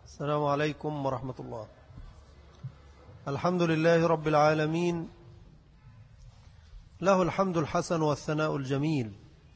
السلام عليكم ورحمة الله. الحمد لله رب العالمين، له الحمد الحسن والثناء الجميل.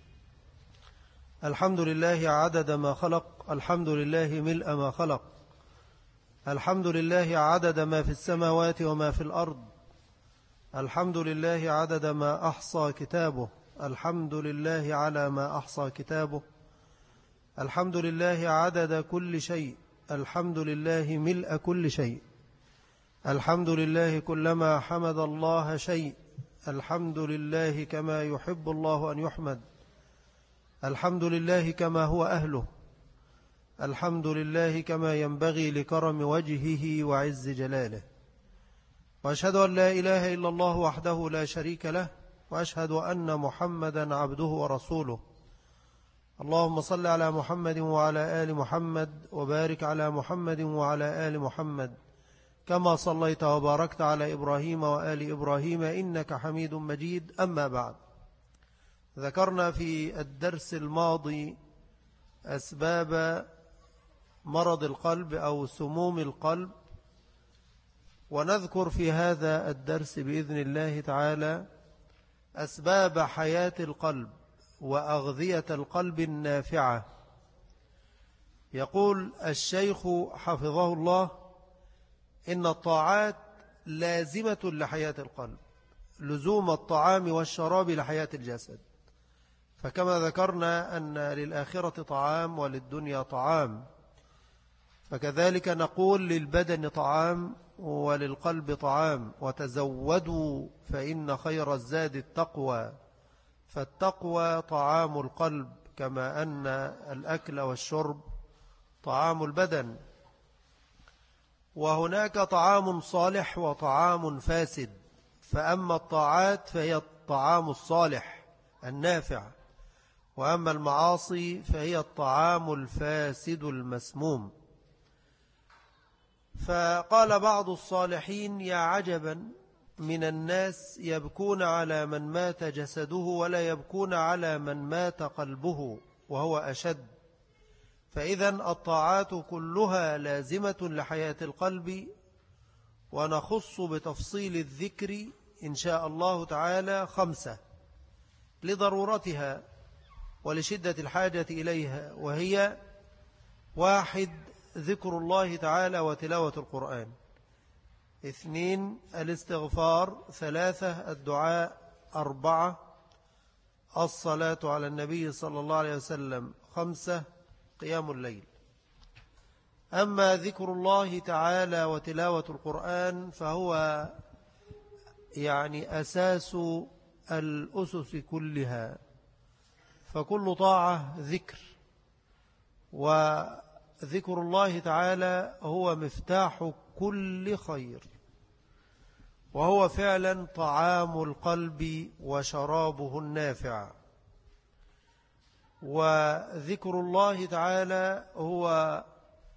الحمد لله عدد ما خلق، الحمد لله ملء ما خلق، الحمد لله عدد ما في السماوات وما في الأرض، الحمد لله عدد ما أحصى كتابه، الحمد لله على ما أحصى كتابه، الحمد لله عدد كل شيء، الحمد لله ملء كل شيء، الحمد لله كلما حمد الله شيء، الحمد لله كما يحب الله أن يحمد، الحمد لله كما هو أهله، الحمد لله كما ينبغي لكرم وجهه وعز جلاله. وأشهد أن لا إله إلا الله وحده لا شريك له، وأشهد أن محمدا عبده ورسوله. اللهم صل على محمد وعلى آل محمد، وبارك على محمد وعلى آل محمد كما صليت وباركت على إبراهيم وآل إبراهيم إنك حميد مجيد. أما بعد، ذكرنا في الدرس الماضي أسباب مرض القلب أو سموم القلب، ونذكر في هذا الدرس بإذن الله تعالى أسباب حياة القلب وأغذية القلب النافعة. يقول الشيخ حفظه الله: إن الطاعات لازمة لحياة القلب، لزوم الطعام والشراب لحياة الجسد. فكما ذكرنا أن للآخرة طعام وللدنيا طعام، فكذلك نقول للبدن طعام وللقلب طعام. وتزودوا فإن خير الزاد التقوى، فالتقوى طعام القلب، كما أن الأكل والشرب طعام البدن. وهناك طعام صالح وطعام فاسد، فأما الطاعات فهي الطعام الصالح النافع، وأما المعاصي فهي الطعام الفاسد المسموم. فقال بعض الصالحين: يا عجبا من الناس يبكون على من مات جسده ولا يبكون على من مات قلبه وهو أشد. فإذا الطاعات كلها لازمة لحياة القلب، ونخص بتفصيل الذكر إن شاء الله تعالى 5 لضرورتها ولشدة الحاجة إليها، وهي: 1. ذكر الله تعالى وتلاوة القرآن. 2. الاستغفار. 3. الدعاء. 4. الصلاة على النبي صلى الله عليه وسلم. 5. قيام الليل. أما ذكر الله تعالى وتلاوة القرآن فهو أساس الأسس كلها، فكل طاعة ذكر، وذكر الله تعالى هو مفتاح كل خير، وهو فعلا طعام القلب وشرابه النافع. وذكر الله تعالى هو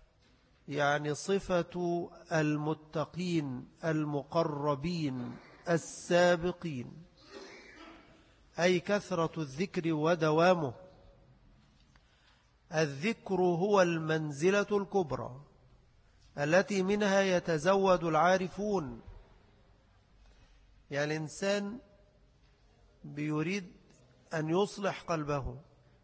صفة المتقين المقربين السابقين، أي كثرة الذكر ودوامه. الذكر هو المنزلة الكبرى التي منها يتزود العارفون. الإنسان بيريد أن يصلح قلبه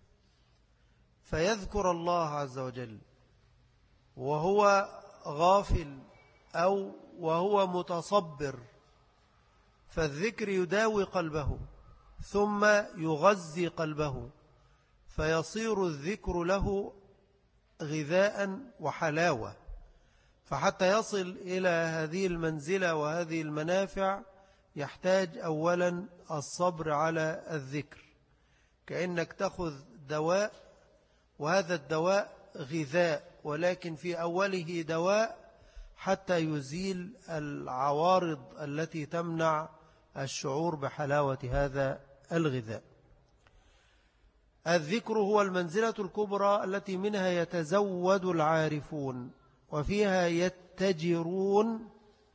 فيذكر الله عز وجل وهو غافل أو وهو متصبر، فالذكر يداوي قلبه ثم يغذي قلبه، فيصير الذكر له غذاء وحلاوة. فحتى يصل إلى هذه المنزلة وهذه المنافع يحتاج أولا الصبر على الذكر، كأنك تأخذ دواء، وهذا الدواء غذاء، ولكن في أوله دواء حتى يزيل العوارض التي تمنع الشعور بحلاوة هذا الغذاء. الذكر هو المنزلة الكبرى التي منها يتزود العارفون وفيها يتجرون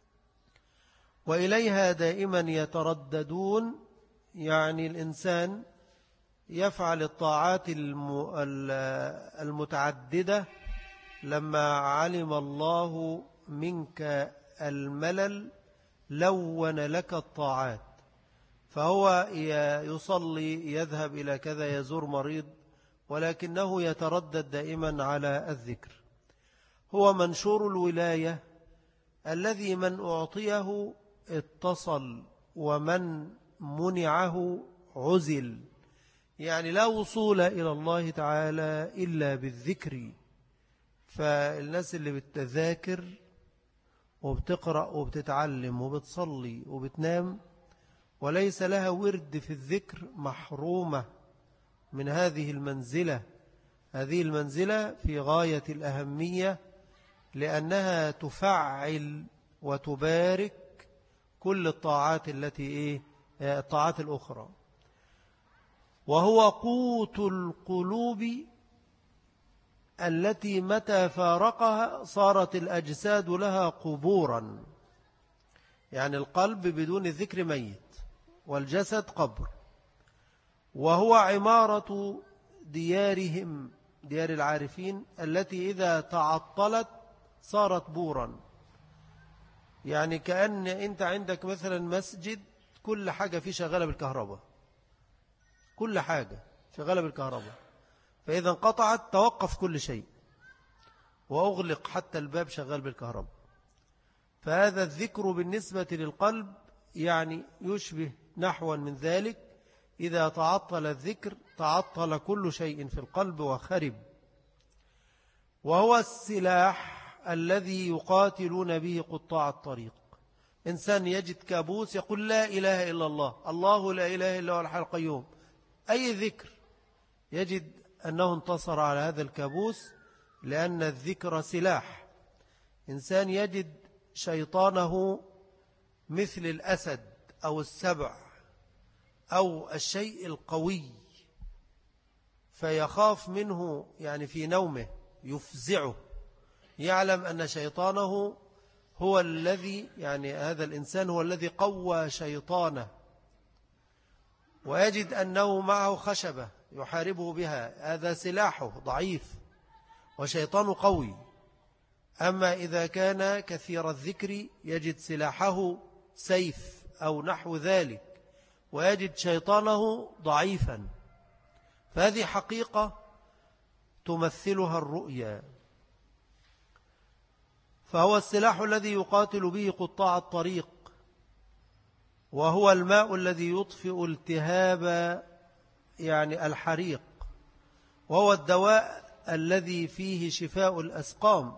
وإليها دائما يترددون. الإنسان يفعل الطاعات المتعددة لما علم الله منك الملل لون لك الطاعات، فهو يصلي، يذهب إلى كذا، يزور مريض، ولكنه يتردد دائما على الذكر. هو منشور الولاية الذي من أعطيه اتصل ومن منعه عزل، يعني لا وصول إلى الله تعالى إلا بالذكر. فالناس اللي بتذاكر وبتقرأ وبتتعلم وبتصلي وبتنام وليس لها ورد في الذكر محرومة من هذه المنزلة. هذه المنزلة في غاية الأهمية، لأنها تفعل وتبارك كل الطاعات الطاعات الأخرى. وهو قوت القلوب التي متى فارقها صارت الأجساد لها قبورا، يعني القلب بدون الذكر ميت والجسد قبر. وهو عمارة ديارهم، ديار العارفين، التي إذا تعطلت صارت بورا. يعني كأن أنت عندك مثلا مسجد كل حاجة فيه شغالة بالكهرباء، كل حاجة شغالة بالكهرباء، فإذا انقطعت توقف كل شيء وأغلق حتى الباب شغال بالكهرباء. فهذا الذكر بالنسبة للقلب يعني يشبه نحوا من ذلك. إذا تعطل الذكر تعطل كل شيء في القلب وخرب. وهو السلاح الذي يقاتلون به قطاع الطريق. إنسان يجد كابوس يقول لا إله إلا الله، الله لا إله إلا هو الحي القيوم، أي ذكر، يجد أنه انتصر على هذا الكابوس، لأن الذكر سلاح. إنسان يجد شيطانه مثل الأسد أو السبع أو الشيء القوي فيخاف منه، يعني في نومه يفزعه، يعلم أن شيطانه هو الذي، يعني هذا الإنسان هو الذي قوى شيطانه، ويجد أنه معه خشبة يحاربه بها، هذا سلاحه ضعيف وشيطانه قوي. أما إذا كان كثير الذكر يجد سلاحه سيف أو نحو ذلك، ويجد شيطانه ضعيفا. فهذه حقيقة تمثلها الرؤيا. فهو السلاح الذي يقاتل به قطاع الطريق، وهو الماء الذي يطفئ التهاب يعني الحريق، وهو الدواء الذي فيه شفاء الأسقام،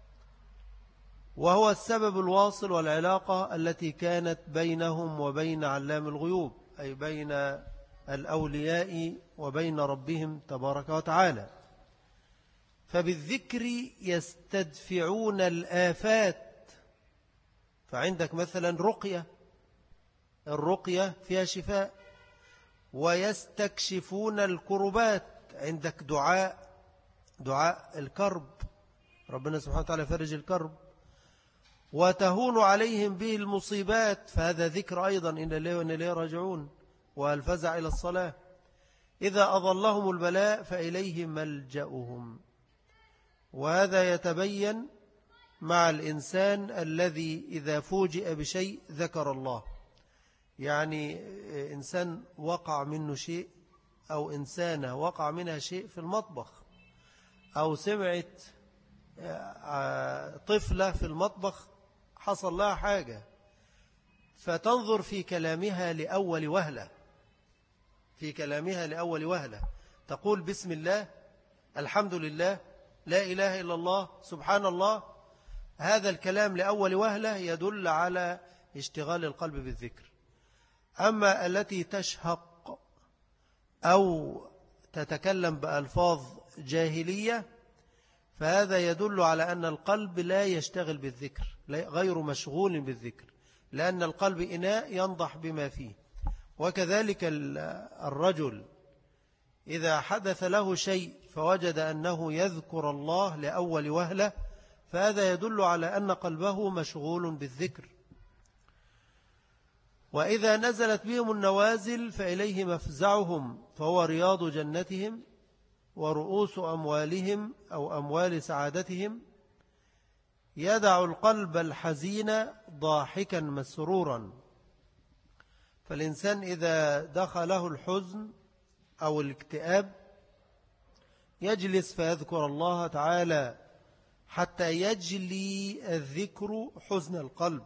وهو السبب الواصل والعلاقة التي كانت بينهم وبين علام الغيوب، أي بين الأولياء وبين ربهم تبارك وتعالى. فبالذكر يستدفعون الآفات. فعندك مثلا رقية، الرقية فيها شفاء. ويستكشفون الكربات، عندك دعاء الكرب، ربنا سبحانه وتعالى فرج الكرب. وتهون عليهم به المصيبات، فهذا ذكر أيضا، إن الله وإن إليه راجعون، والفزع إلى الصلاة. إذا أضلهم البلاء فإليه ملجأهم. وهذا يتبين مع الإنسان الذي إذا فوجئ بشيء ذكر الله. يعني إنسان وقع منه شيء، أو إنسانة وقع منها شيء في المطبخ، أو سمعت طفلة في المطبخ حصل لها حاجة، فتنظر في كلامها لأول وهلة، تقول بسم الله، الحمد لله، لا إله إلا الله، سبحان الله. هذا الكلام لأول وهلة يدل على اشتغال القلب بالذكر. أما التي تشهق أو تتكلم بألفاظ جاهلية فهذا يدل على أن القلب لا يشتغل بالذكر، غير مشغول بالذكر، لأن القلب إناء ينضح بما فيه. وكذلك الرجل إذا حدث له شيء فوجد أنه يذكر الله لأول وهلة، فهذا يدل على أن قلبه مشغول بالذكر. وإذا نزلت بهم النوازل فإليه مفزعهم، فهو رياض جنتهم ورؤوس أموالهم أو أموال سعادتهم، يدع القلب الحزين ضاحكا مسرورا. فالإنسان إذا دخله الحزن أو الاكتئاب يجلس فيذكر الله تعالى حتى يجلي الذكر حزن القلب،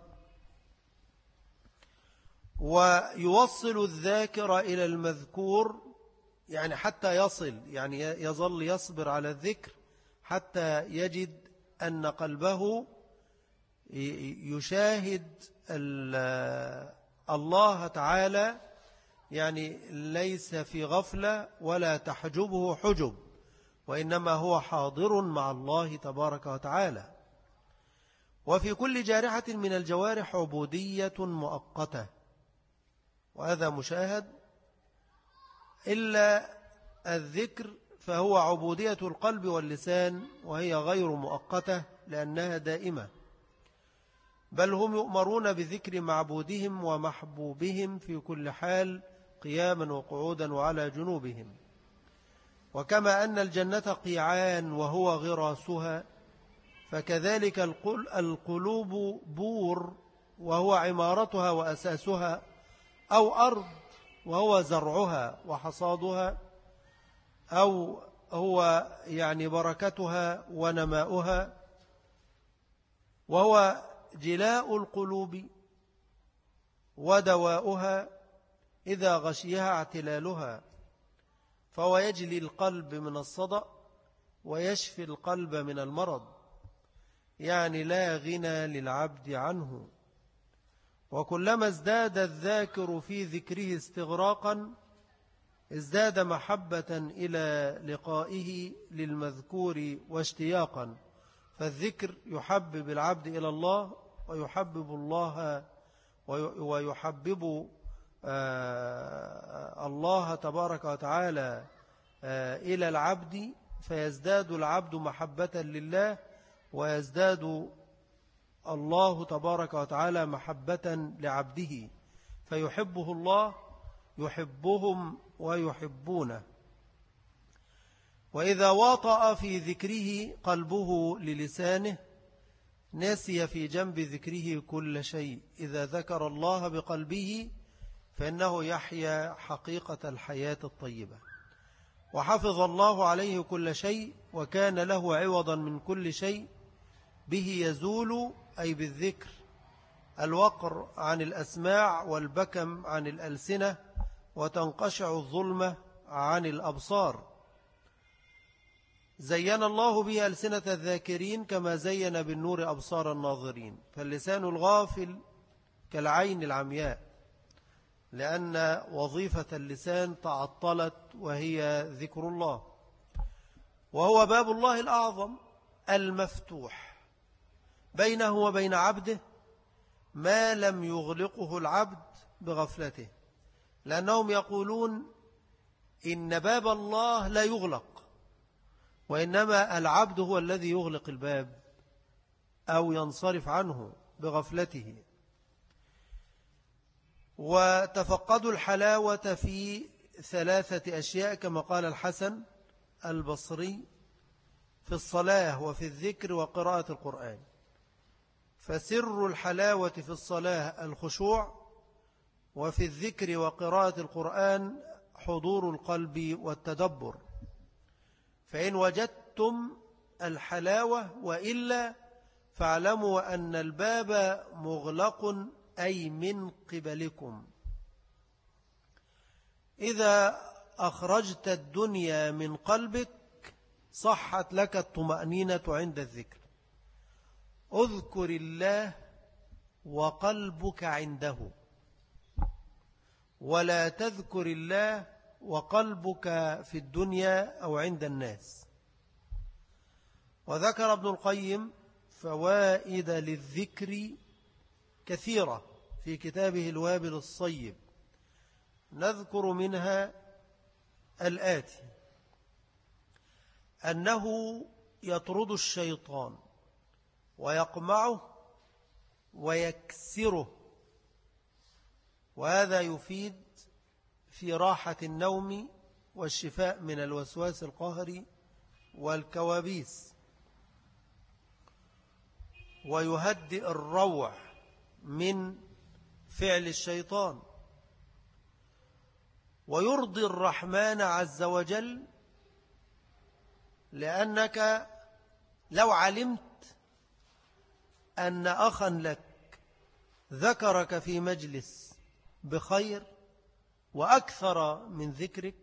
ويوصل الذاكر إلى المذكور، يعني حتى يصل، يعني يظل يصبر على الذكر حتى يجد أن قلبه يشاهد الله تعالى، يعني ليس في غفلة ولا تحجبه حجب، وإنما هو حاضر مع الله تبارك وتعالى. وفي كل جارحة من الجوارح عبودية مؤقتة، وهذا مشاهد، إلا الذكر فهو عبودية القلب واللسان، وهي غير مؤقتة لأنها دائمة، بل هم يؤمرون بذكر معبودهم ومحبوبهم في كل حال، قياما وقعودا وعلى جنوبهم. وكما أن الجنة قيعان وهو غراسها، فكذلك القلوب بور وهو عمارتها وأساسها، أو أرض وهو زرعها وحصادها، أو هو يعني بركتها ونماؤها، وهو جلاء القلوب ودواؤها إذا غشيها اعتلالها، فهو يجلي القلب من الصدأ ويشفي القلب من المرض، يعني لا غنى للعبد عنه. وكلما ازداد الذاكر في ذكره استغراقا ازداد محبة إلى لقائه للمذكور واشتياقا، فالذكر يحبب العبد إلى الله، ويحبب الله ويحبب الله تبارك وتعالى إلى العبد، فيزداد العبد محبة لله، ويزداد الله تبارك وتعالى محبة لعبده، فيحبه الله يحبهم ويحبونه. وإذا واطأ في ذكره قلبه للسانه نسي في جنب ذكره كل شيء. إذا ذكر الله بقلبه فإنه يحيا حقيقة الحياة الطيبة، وحفظ الله عليه كل شيء، وكان له عوضا من كل شيء. به يزول أي بالذكر الوقر عن الأسماع والبكم عن الألسنة، وتنقشع الظلمة عن الأبصار. زين الله به ألسنة الذاكرين كما زين بالنور أبصار الناظرين. فاللسان الغافل كالعين العمياء، لأن وظيفة اللسان تعطلت، وهي ذكر الله، وهو باب الله الأعظم المفتوح بينه وبين عبده ما لم يغلقه العبد بغفلته، لأنهم يقولون إن باب الله لا يغلق، وإنما العبد هو الذي يغلق الباب أو ينصرف عنه بغفلته. وتفقدوا الحلاوة في 3 أشياء كما قال الحسن البصري: في الصلاة وفي الذكر وقراءة القرآن. فسر الحلاوة في الصلاة الخشوع، وفي الذكر وقراءة القرآن حضور القلب والتدبر. فإن وجدتم الحلاوة وإلا فاعلموا أن الباب مغلق، أي من قبلكم. إذا أخرجت الدنيا من قلبك صحت لك الطمأنينة عند الذكر. اذكر الله وقلبك عنده، ولا تذكر الله وقلبك في الدنيا أو عند الناس. وذكر ابن القيم فوائد للذكر كثيرة في كتابه الوابل الصيب، نذكر منها الآتي: أنه يطرد الشيطان ويقمعه ويكسره، وهذا يفيد في راحة النوم والشفاء من الوسواس القهري والكوابيس، ويهدئ الروع من فعل الشيطان، ويرضي الرحمن عز وجل، لأنك لو علمت أن أخا لك ذكرك في مجلس بخير وأكثر من ذكرك،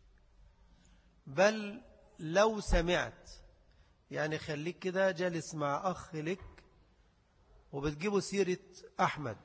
بل لو سمعت، يعني خليك كده جالس مع أخ لك وبتجيبوا سيرة أحمد،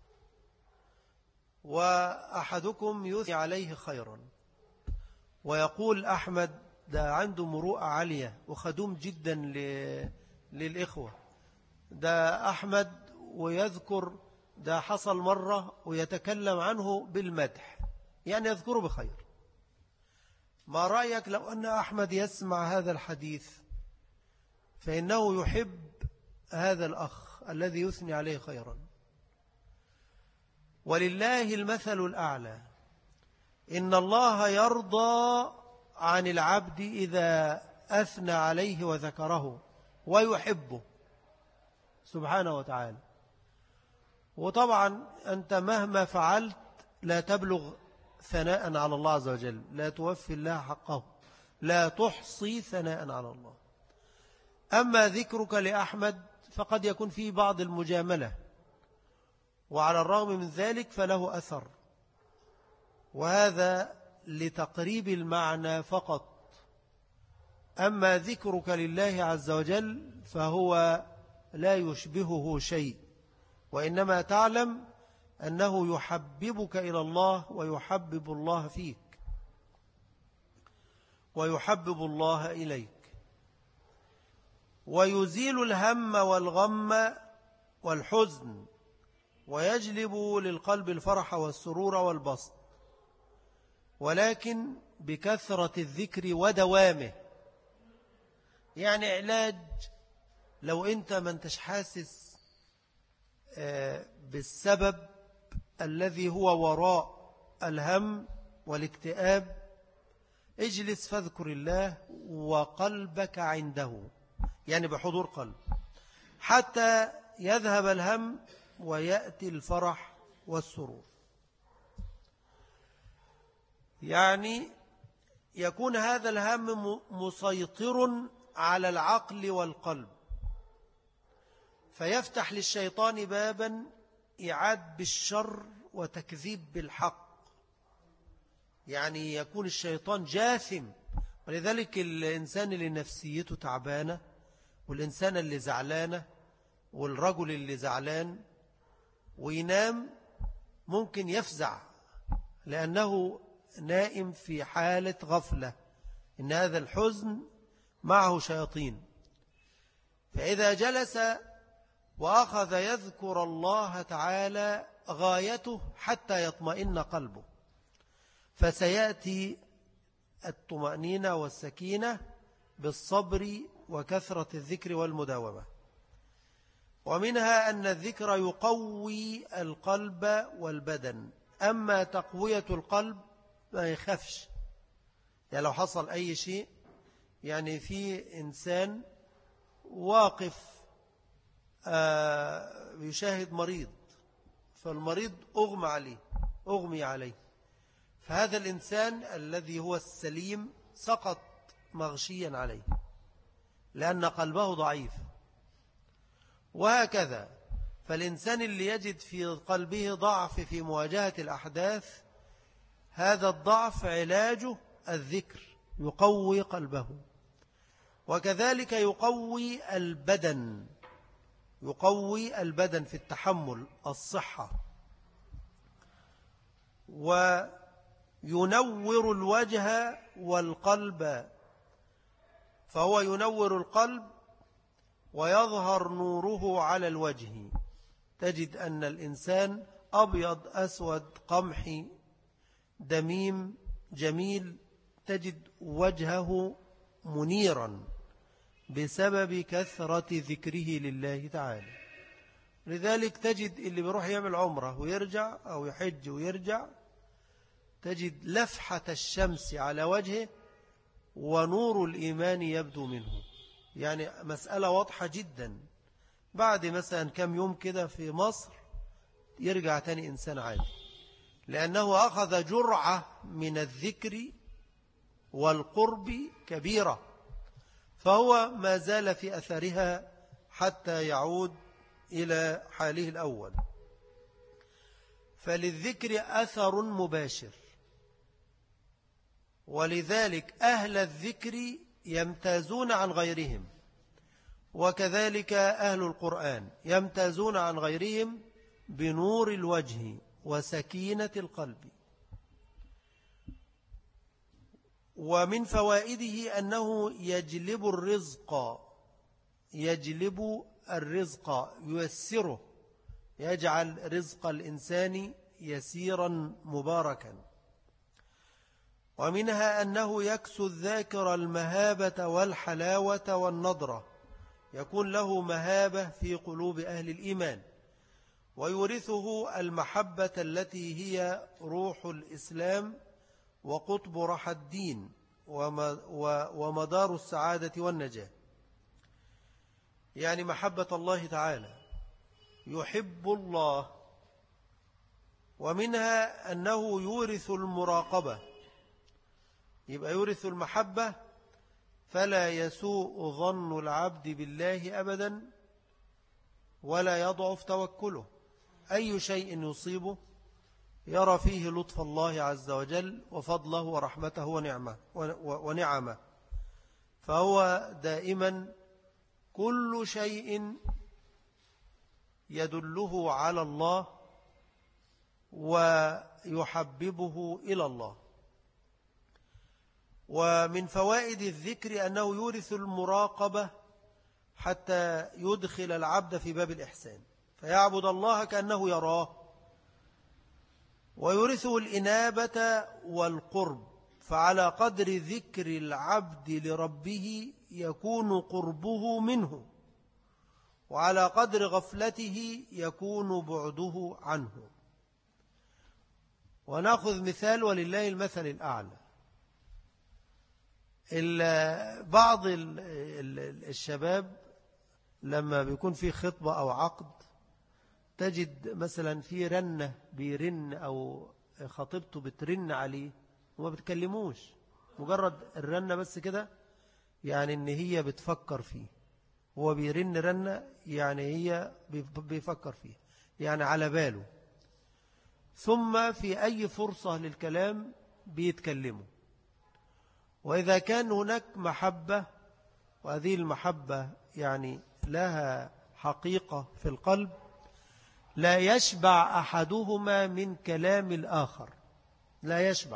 وأحدكم يثني عليه خيرا ويقول أحمد ده عنده مروءة عالية وخدوم جدا للإخوة، ده أحمد ويذكر ده حصل مرة ويتكلم عنه بالمدح، يعني يذكره بخير. ما رأيك لو أن أحمد يسمع هذا الحديث فإنه يحب هذا الأخ الذي يثني عليه خيرا؟ ولله المثل الأعلى، إن الله يرضى عن العبد إذا أثنى عليه وذكره ويحبه سبحانه وتعالى. وطبعا أنت مهما فعلت لا تبلغ ثناء على الله عز وجل، لا توفي الله حقه، لا تحصي ثناء على الله. أما ذكرك لأحمد فقد يكون فيه بعض المجاملة، وعلى الرغم من ذلك فله أثر، وهذا لتقريب المعنى فقط. أما ذكرك لله عز وجل فهو لا يشبهه شيء، وإنما تعلم أنه يحببك إلى الله ويحبب الله فيك ويحبب الله إليك، ويزيل الهم والغم والحزن، ويجلب للقلب الفرح والسرور والبسط، ولكن بكثرة الذكر ودوامه. يعني علاج لو أنت ما انتش حاسس بالسبب الذي هو وراء الهم والاكتئاب، اجلس فاذكر الله وقلبك عنده، يعني بحضور قلب، حتى يذهب الهم ويأتي الفرح والسرور. يعني يكون هذا الهم مسيطر على العقل والقلب، فيفتح للشيطان بابا إعاد بالشر وتكذيب بالحق، يعني يكون الشيطان جاثم. ولذلك الإنسان اللي نفسيته تعبانة، والإنسان اللي زعلانة، والرجل اللي زعلان وينام ممكن يفزع لأنه نائم في حالة غفلة، إن هذا الحزن معه شياطين. فإذا جلس وأخذ يذكر الله تعالى غايته حتى يطمئن قلبه، فسيأتي الطمأنينة والسكينة بالصبر وكثرة الذكر والمداومة. ومنها أن الذكر يقوي القلب والبدن. أما تقوية القلب ما يخافش، يعني لو حصل أي شيء، يعني في إنسان واقف يشاهد مريض، فالمريض أغمي عليه، فهذا الإنسان الذي هو السليم سقط مغشيا عليه لأن قلبه ضعيف. وهكذا فالإنسان اللي يجد في قلبه ضعف في مواجهة الأحداث، هذا الضعف علاجه الذكر، يقوي قلبه. وكذلك يقوي البدن في التحمل، الصحة، وينور الوجه والقلب، فهو ينور القلب ويظهر نوره على الوجه. تجد أن الإنسان أبيض أسود قمحي دميم جميل، تجد وجهه منيرا بسبب كثرة ذكره لله تعالى. لذلك تجد اللي بيروح يعمل عمره ويرجع أو يحج ويرجع، تجد لفحة الشمس على وجهه ونور الإيمان يبدو منه. يعني مسألة واضحة جدا. بعد مثلا كم يوم كده في مصر يرجع تاني إنسان عادي، لأنه أخذ جرعة من الذكر والقرب كبيرة، فهو ما زال في أثرها حتى يعود إلى حاله الأول. فللذكر أثر مباشر، ولذلك أهل الذكر يمتازون عن غيرهم، وكذلك أهل القرآن يمتازون عن غيرهم بنور الوجه وسكينة القلب. ومن فوائده أنه يجلب الرزق ييسره، يجعل رزق الإنسان يسيرا مباركا. ومنها أنه يكسو الذاكر المهابة والحلاوة والنضرة، يكون له مهابة في قلوب أهل الإيمان، ويورثه المحبة التي هي روح الإسلام وقطب رحى الدين ومدار السعادة والنجاة. يعني محبة الله تعالى، يحب الله. ومنها أنه يورث المراقبة، يبقى يورث المحبة، فلا يسوء ظن العبد بالله أبدا ولا يضعف توكله. أي شيء يصيبه يرى فيه لطف الله عز وجل وفضله ورحمته ونعمه، فهو دائما كل شيء يدله على الله ويحببه إلى الله. ومن فوائد الذكر أنه يورث المراقبة حتى يدخل العبد في باب الإحسان، فيعبد الله كأنه يراه. ويورثه الإنابة والقرب، فعلى قدر ذكر العبد لربه يكون قربه منه، وعلى قدر غفلته يكون بعده عنه. ونأخذ مثال ولله المثل الأعلى. بعض الشباب لما بيكون في خطبة أو عقد تجد مثلا في رنة بيرن أو خطيبته بترن عليه وما بتكلموش، مجرد الرنة بس كده، يعني إن هي بتفكر فيه. هو بيرن رنة يعني هي بيفكر فيه، يعني على باله. ثم في أي فرصة للكلام بيتكلموا. وإذا كان هناك محبة، وهذه المحبة يعني لها حقيقة في القلب، لا يشبع أحدهما من كلام الآخر، لا يشبع.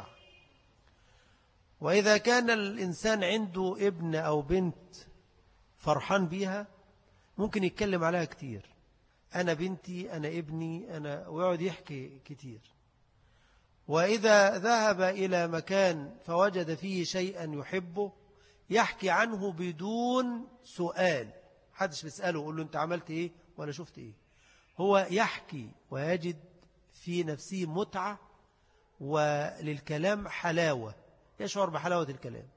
وإذا كان الإنسان عنده ابن أو بنت فرحان بيها ممكن يتكلم عليها كتير، أنا بنتي، أنا ابني، أنا، ويقعد يحكي كتير. وإذا ذهب إلى مكان فوجد فيه شيئا يحبه يحكي عنه بدون سؤال، حدش بيسأله يقول له أنت عملت إيه ولا شفت إيه، هو يحكي ويجد في نفسه متعة وللكلام حلاوة، يشعر بحلاوة الكلام.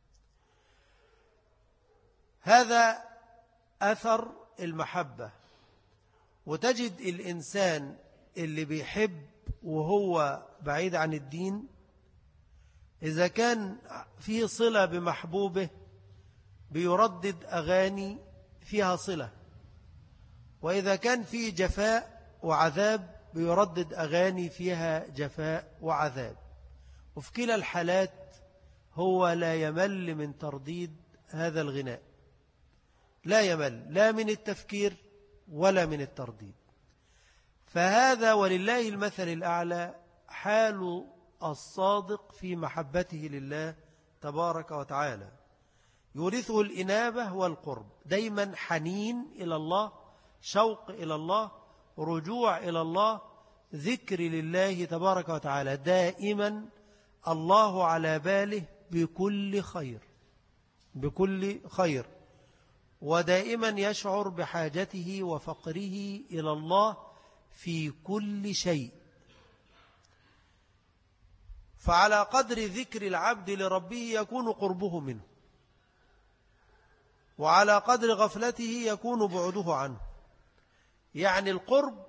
هذا أثر المحبة. وتجد الإنسان اللي بيحب وهو بعيد عن الدين، إذا كان فيه صلة بمحبوبه بيردد أغاني فيها صلة، وإذا كان فيه جفاء وعذاب بيردد أغاني فيها جفاء وعذاب. وفي كلا الحالات هو لا يمل من ترديد هذا الغناء، لا يمل لا من التفكير ولا من الترديد. فهذا ولله المثل الأعلى حال الصادق في محبته لله تبارك وتعالى، يورثه الإنابة والقرب، دايما حنين إلى الله، شوق إلى الله، رجوع إلى الله، ذكر لله تبارك وتعالى، دائما الله على باله بكل خير، بكل خير، ودائما يشعر بحاجته وفقره إلى الله في كل شيء. فعلى قدر ذكر العبد لربه يكون قربه منه، وعلى قدر غفلته يكون بعده عنه. يعني القرب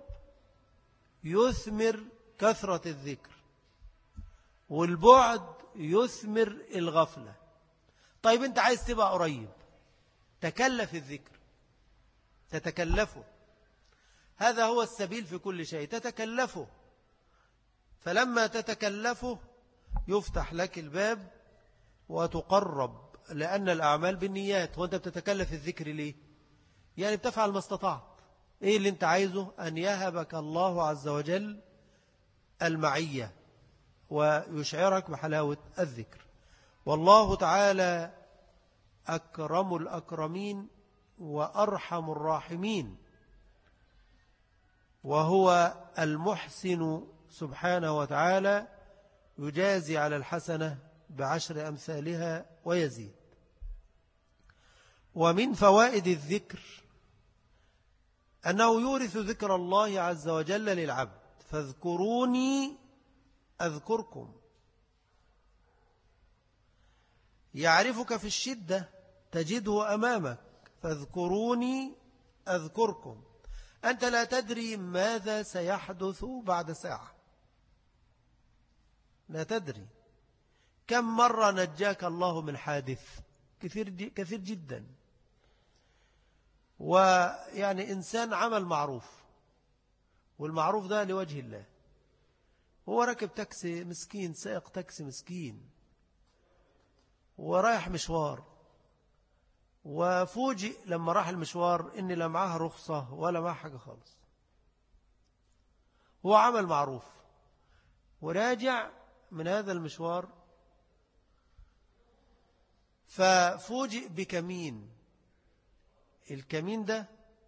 يثمر كثرة الذكر، والبعد يثمر الغفلة. طيب أنت عايز تبقى قريب، تكلف الذكر، تتكلفه. هذا هو السبيل في كل شيء، تتكلفه. فلما تتكلفه يفتح لك الباب وتقرب، لأن الأعمال بالنيات. وأنت بتتكلف الذكر ليه؟ يعني بتفعل ما استطعت. إيه اللي أنت عايزه؟ أن يهبك الله عز وجل المعية ويشعرك بحلاوة الذكر. والله تعالى أكرم الأكرمين وأرحم الراحمين، وهو المحسن سبحانه وتعالى، يجازي على الحسنة ب10 أمثالها ويزيد. ومن فوائد الذكر أنه يورث ذكر الله عز وجل للعبد. فاذكروني أذكركم. يعرفك في الشدة تجده أمامك. فاذكروني أذكركم. أنت لا تدري ماذا سيحدث بعد ساعة، لا تدري. كم مرة نجاك الله من حادث؟ كثير جدا. ويعني إنسان عمل معروف، والمعروف ده لوجه الله، هو راكب تاكسي مسكين، سائق تاكسي مسكين، ورايح مشوار، وفوجئ لما راح المشوار إن لا معاه رخصة ولا معاه حاجة خالص. هو عمل معروف وراجع من هذا المشوار، ففوجئ بكمين. الكمين ده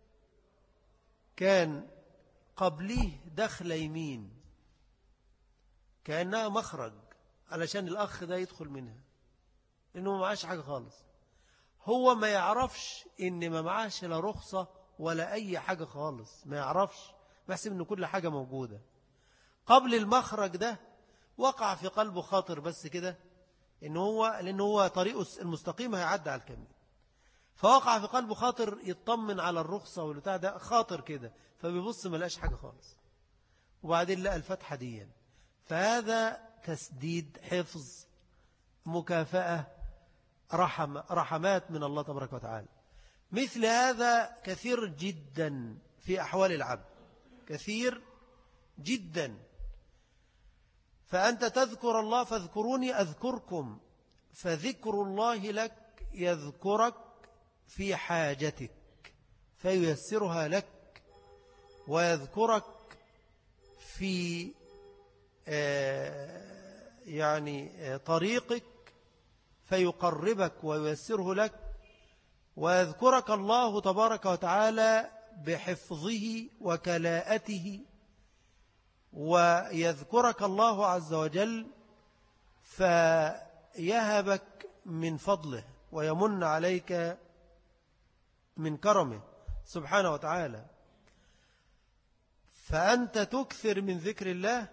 كان قبليه دخل يمين، كأنها مخرج علشان الأخ ده يدخل منها، لأنه ما معاش حاجة خالص. هو ما يعرفش إن ما معاش لا رخصة ولا أي حاجة خالص، ما يعرفش، بحسب إن كل حاجة موجودة. قبل المخرج ده وقع في قلبه خاطر بس كده، لأنه هو طريقه المستقيم هيعدي على الكمين، فوقع في قلبه خاطر يطمن على الرخصة والبتاع ده، خاطر كده، فبيبص ما لقاش حاجة خالص، وبعدين لقى الفتحة دي. فهذا تسديد، حفظ، مكافأة، رحمات من الله تبارك وتعالى. مثل هذا كثير جدا في أحوال العبد، كثير جدا. فأنت تذكر الله، فاذكروني أذكركم. فذكر الله لك يذكرك في حاجتك فييسرها لك، ويذكرك في طريقك فيقربك وييسره لك. ويذكرك الله تبارك وتعالى بحفظه وكلاءته، ويذكرك الله عز وجل فيهبك من فضله ويمن عليك من كرمه سبحانه وتعالى. فأنت تكثر من ذكر الله،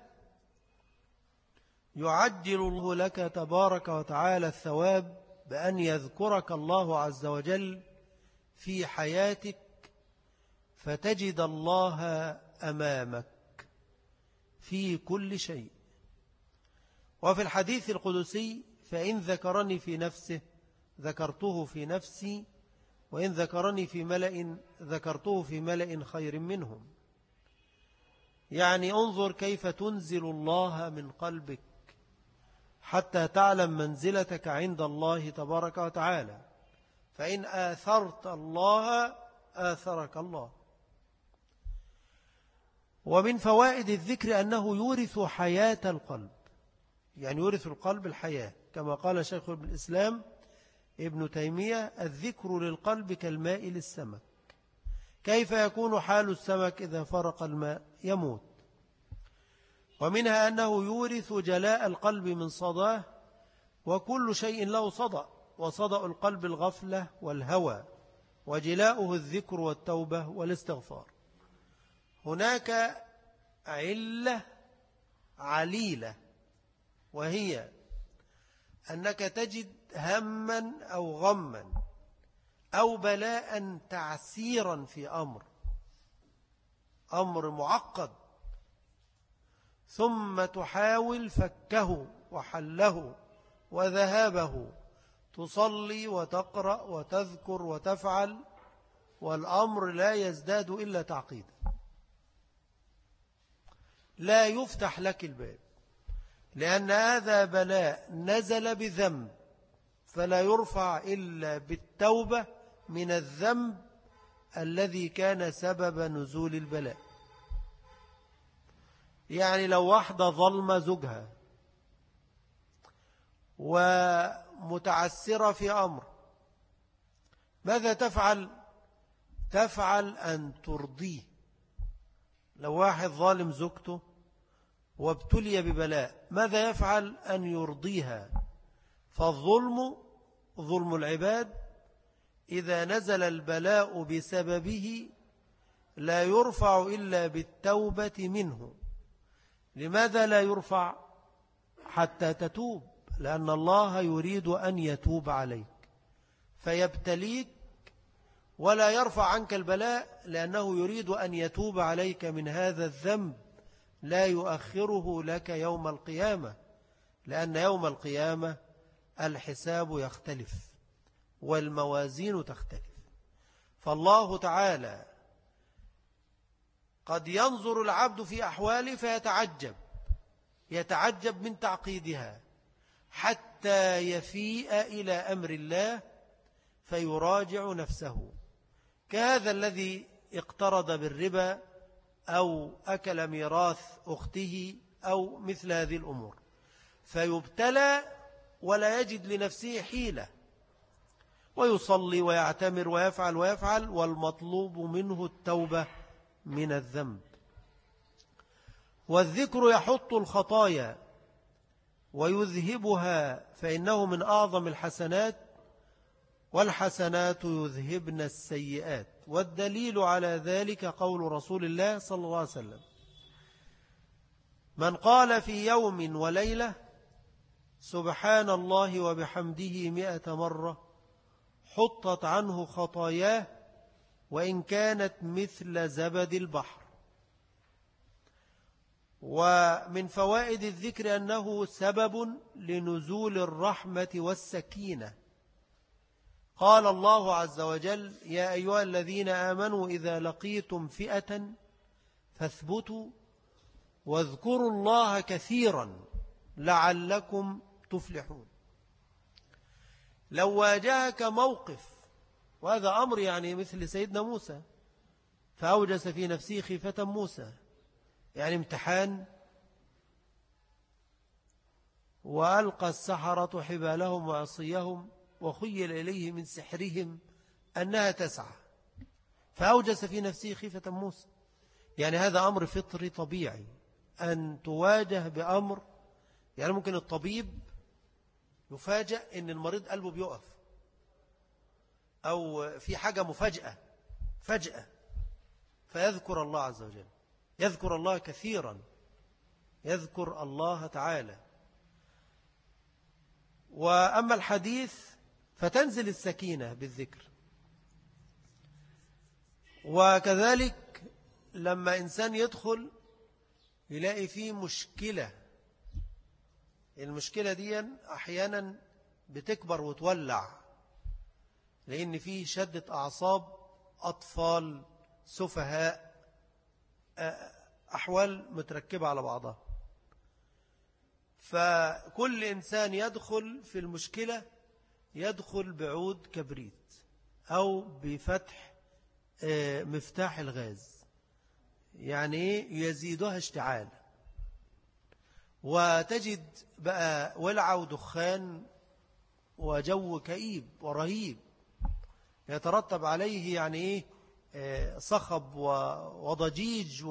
يعجل الله لك تبارك وتعالى الثواب بأن يذكرك الله عز وجل في حياتك، فتجد الله أمامك في كل شيء. وفي الحديث القدسي: فإن ذكرني في نفسه ذكرته في نفسي، وإن ذكرني في ملأ ذكرته في ملأ خير منهم. يعني انظر كيف تنزل الله من قلبك حتى تعلم منزلتك عند الله تبارك وتعالى. فإن آثرت الله آثرك الله. ومن فوائد الذكر أنه يورث حياة القلب، يعني يورث القلب الحياة، كما قال شيخ الإسلام ابن تيمية: الذكر للقلب كالماء للسمك. كيف يكون حال السمك إذا فرق الماء؟ يموت. ومنها أنه يورث جلاء القلب من صداه، وكل شيء له صدأ، وصدأ القلب الغفلة والهوى، وجلاؤه الذكر والتوبة والاستغفار. هناك علة عليلة وهي أنك تجد هما أو غما أو بلاء تعسيرا في أمر معقد، ثم تحاول فكه وحله وذهابه، تصلي وتقرأ وتذكر وتفعل، والأمر لا يزداد إلا تعقيدا، لا يفتح لك الباب، لأن هذا بلاء نزل بذنب، فلا يرفع إلا بالتوبة من الذنب الذي كان سبب نزول البلاء. يعني لو واحدة ظلمة زوجها ومتعسرة في أمر، ماذا تفعل؟ تفعل أن ترضيه. لو واحد ظالم زوجته وابتلي ببلاء، ماذا يفعل؟ أن يرضيها. فالظلم ظلم العباد إذا نزل البلاء بسببه لا يرفع إلا بالتوبة منه. لماذا لا يرفع؟ حتى تتوب، لأن الله يريد أن يتوب عليك فيبتليك ولا يرفع عنك البلاء، لأنه يريد أن يتوب عليك من هذا الذنب، لا يؤخره لك يوم القيامة، لأن يوم القيامة الحساب يختلف والموازين تختلف. فالله تعالى قد ينظر العبد في أحواله يتعجب من تعقيدها حتى يفيء إلى أمر الله فيراجع نفسه، كهذا الذي اقترض بالربا أو أكل ميراث أخته أو مثل هذه الأمور، فيبتلى ولا يجد لنفسه حيلة، ويصلي ويعتمر ويفعل والمطلوب منه التوبة من الذنب. والذكر يحط الخطايا ويذهبها، فإنه من أعظم الحسنات، والحسنات يذهبن السيئات. والدليل على ذلك قول رسول الله صلى الله عليه وسلم: من قال في يوم وليلة سبحان الله وبحمده 100 مرة حطت عنه خطاياه وإن كانت مثل زبد البحر. ومن فوائد الذكر أنه سبب لنزول الرحمة والسكينة. قال الله عز وجل: يا أيها الذين آمنوا إذا لقيتم فئة فاثبتوا واذكروا الله كثيرا لعلكم تفلحون. لو واجهك موقف، وهذا أمر يعني مثل سيدنا موسى، فأوجس في نفسه خيفة موسى، يعني امتحان، وألقى السحرة حبالهم وعصيهم وخيل إليه من سحرهم أنها تسعى، فأوجس في نفسه خيفة موسى. يعني هذا أمر فطري طبيعي أن تواجه بأمر. يعني ممكن الطبيب يفاجأ أن المريض قلبه بيقف، أو في حاجة مفاجأة فجأة، فيذكر الله عز وجل، يذكر الله كثيرا، يذكر الله تعالى. وأما الحديث فتنزل السكينة بالذكر. وكذلك لما إنسان يدخل يلاقي فيه مشكلة، المشكلة دي أحيانا بتكبر وتولع، لأن فيه شدة أعصاب، أطفال، سفهاء، أحوال متركبة على بعضها. فكل إنسان يدخل في المشكلة يدخل بعود كبريت أو بفتح مفتاح الغاز، يعني يزيدها اشتعال، وتجد بقى ولع ودخان وجو كئيب ورهيب يترتب عليه يعني صخب وضجيج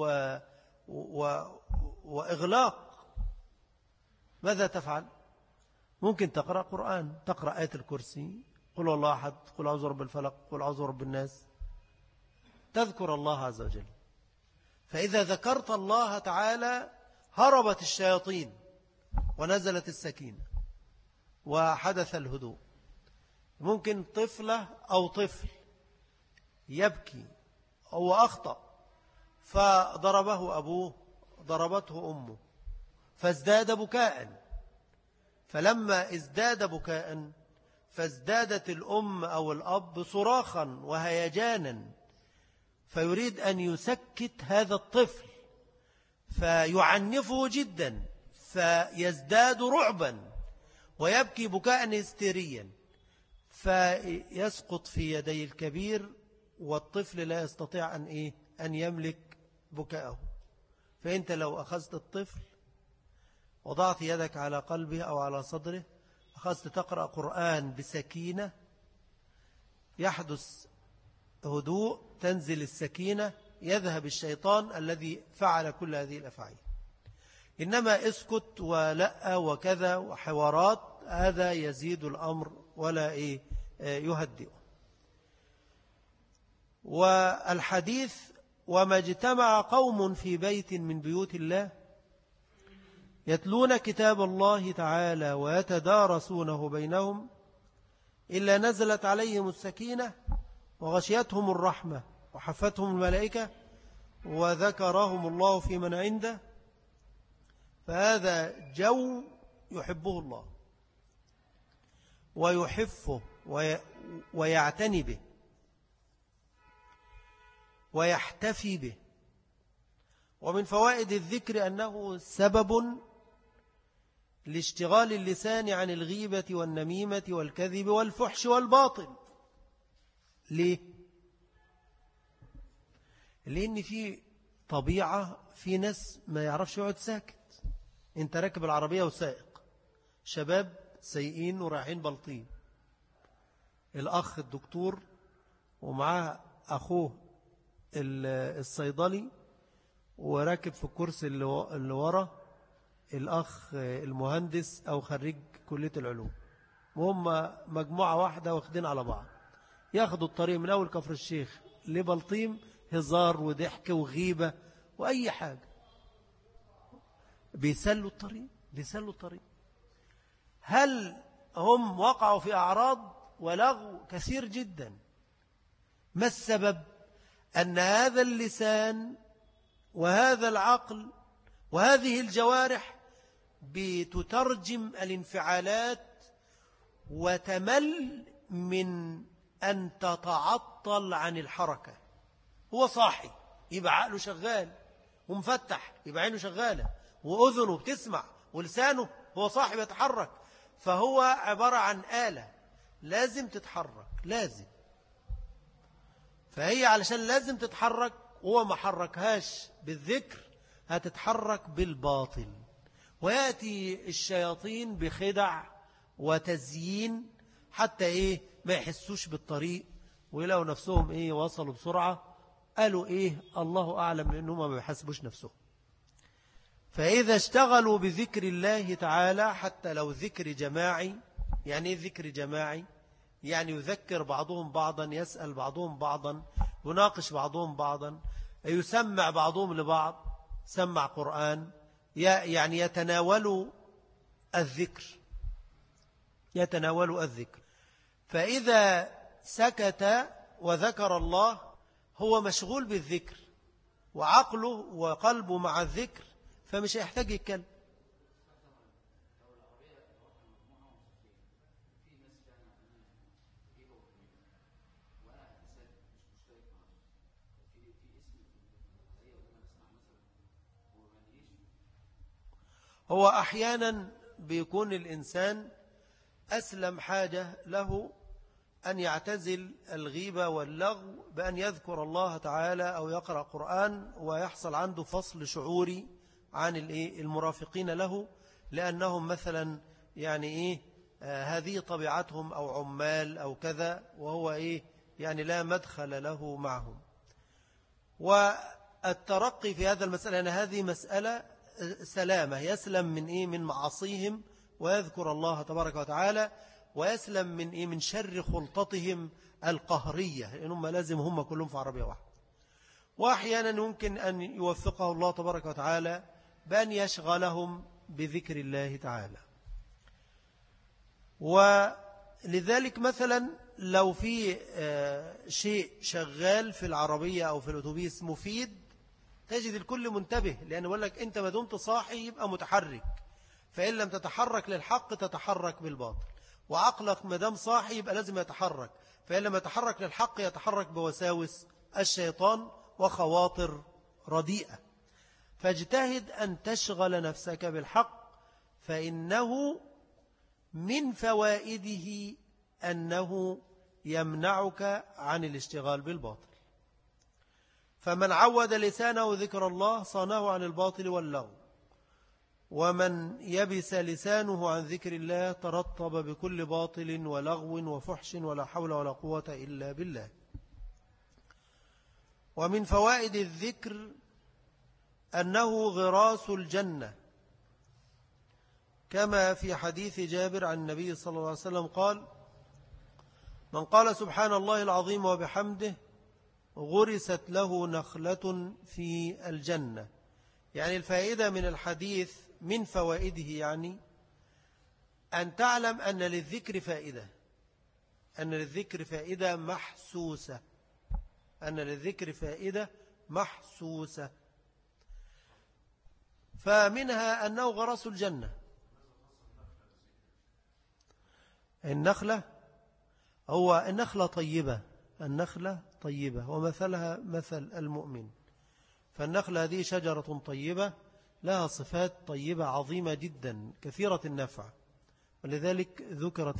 وإغلاق. ماذا تفعل؟ ممكن تقرأ قرآن، تقرأ آية الكرسي، قل هو الله أحد، قل أعوذ برب الفلق، قل أعوذ برب الناس، تذكر الله عز وجل. فإذا ذكرت الله تعالى هربت الشياطين ونزلت السكينة وحدث الهدوء. ممكن طفلة أو طفل يبكي أو أخطأ فضربه أبوه، ضربته أمه، فازداد بكاء، فلما ازداد بكاء فازدادت الأم أو الأب صراخا وهيجانا، فيريد أن يسكت هذا الطفل فيعنفه جدا فيزداد رعبا ويبكي بكاء هستيريا، فيسقط في يدي الكبير والطفل لا يستطيع أن يملك بكاءه. فأنت لو أخذت الطفل وضعت يدك على قلبه أو على صدره، أخذت تقرأ قرآن بسكينة، يحدث هدوء، تنزل السكينة، يذهب الشيطان الذي فعل كل هذه الأفعال. إنما اسكت ولا وكذا وحوارات، هذا يزيد الأمر ولا يهدئه. والحديث: وما اجتمع قوم في بيت من بيوت الله يتلون كتاب الله تعالى ويتدارسونه بينهم إلا نزلت عليهم السكينة وغشيتهم الرحمة وحفتهم الملائكة وذكرهم الله في من عنده. فهذا جو يحبه الله ويحفه ويعتني به ويحتفي به. ومن فوائد الذكر أنه سبب لاشتغال اللسان عن الغيبة والنميمة والكذب والفحش والباطل. ليه؟ لأن في طبيعة، في ناس ما يعرفش يقعد ساكت. انت راكب العربية وسائق، شباب سيئين ورايحين بلطيم، الأخ الدكتور ومعاه أخوه الصيدلي وراكب في الكرسي اللي ورا الأخ المهندس أو خريج كلية العلوم، وهم مجموعة واحدة واخدين على بعض، ياخدوا الطريق من أول كفر الشيخ لبلطيم، هزار وضحك وغيبة وأي حاجة، بيسلوا الطريق. هل هم وقعوا في أعراض ولغو كثير جدا؟ ما السبب؟ أن هذا اللسان وهذا العقل وهذه الجوارح بتترجم الانفعالات وتمل من أن تتعطل عن الحركة. هو صاحي يبقى عقله شغال، ومفتح يبقى عينه شغالة، وأذنه بتسمع، ولسانه هو صاحي يتحرك. فهو عبارة عن آلة لازم تتحرك، لازم. فهي علشان لازم تتحرك وهو ما حركهاش بالذكر هتتحرك بالباطل، ويأتي الشياطين بخدع وتزيين حتى ما يحسوش بالطريق، ويلاقوا نفسهم وصلوا بسرعة، قالوا الله أعلم، لأنهم ما بيحسبوش نفسهم. فإذا اشتغلوا بذكر الله تعالى، حتى لو ذكر جماعي. يعني ذكر جماعي؟ يعني يذكر بعضهم بعضا، يسأل بعضهم بعضا، يناقش بعضهم بعضا، يسمع بعضهم لبعض، سمع قرآن، يعني يتناولوا الذكر. فإذا سكت وذكر الله، هو مشغول بالذكر وعقله وقلبه مع الذكر، فمش هيحتاج يتكلم. هو أحيانا بيكون الإنسان أسلم حاجة له أن يعتزل الغيبة واللغو بأن يذكر الله تعالى أو يقرأ قرآن، ويحصل عنده فصل شعوري عن المرافقين له، لأنهم مثلا هذه طبيعتهم أو عمال أو كذا، وهو يعني لا مدخل له معهم. والترقي في هذا المسألة، أن هذه مسألة سلامة، يسلم من معاصيهم ويذكر الله تبارك وتعالى، ويسلم من شر خلطتهم القهرية، لأنهم لازم هم كلهم في عربية واحدة. وأحيانا يمكن أن يوفقه الله تبارك وتعالى بأن يشغلهم بذكر الله تعالى. ولذلك مثلا لو في شيء شغال في العربية أو في الأتوبيس مفيد، تجد الكل منتبه، لأن يقول لك أنت ما دمت صاحي يبقى متحرك، فإن لم تتحرك للحق تتحرك بالباطل، وعقلك ما دام صاحي يبقى لازم يتحرك، فإن لم يتحرك للحق يتحرك بوساوس الشيطان وخواطر رديئة. فاجتهد أن تشغل نفسك بالحق، فإنه من فوائده أنه يمنعك عن الاشتغال بالباطل. فمن عود لسانه ذكر الله صانه عن الباطل واللغو، ومن يبس لسانه عن ذكر الله ترطب بكل باطل ولغو وفحش ولا حول ولا قوة إلا بالله. ومن فوائد الذكر أنه غراس الجنة، كما في حديث جابر عن النبي صلى الله عليه وسلم قال: من قال سبحان الله العظيم وبحمده غرست له نخلة في الجنة. يعني الفائدة من الحديث من فوائده يعني أن تعلم أن للذكر فائدة، أن للذكر فائدة محسوسة، أن للذكر فائدة محسوسة. فمنها أنه غرس الجنة. النخلة هو النخلة طيبة، النخلة طيبة ومثلها مثل المؤمن. فالنخلة هذه شجرة طيبة لها صفات طيبة عظيمة جدا كثيرة النفع، ولذلك ذكرت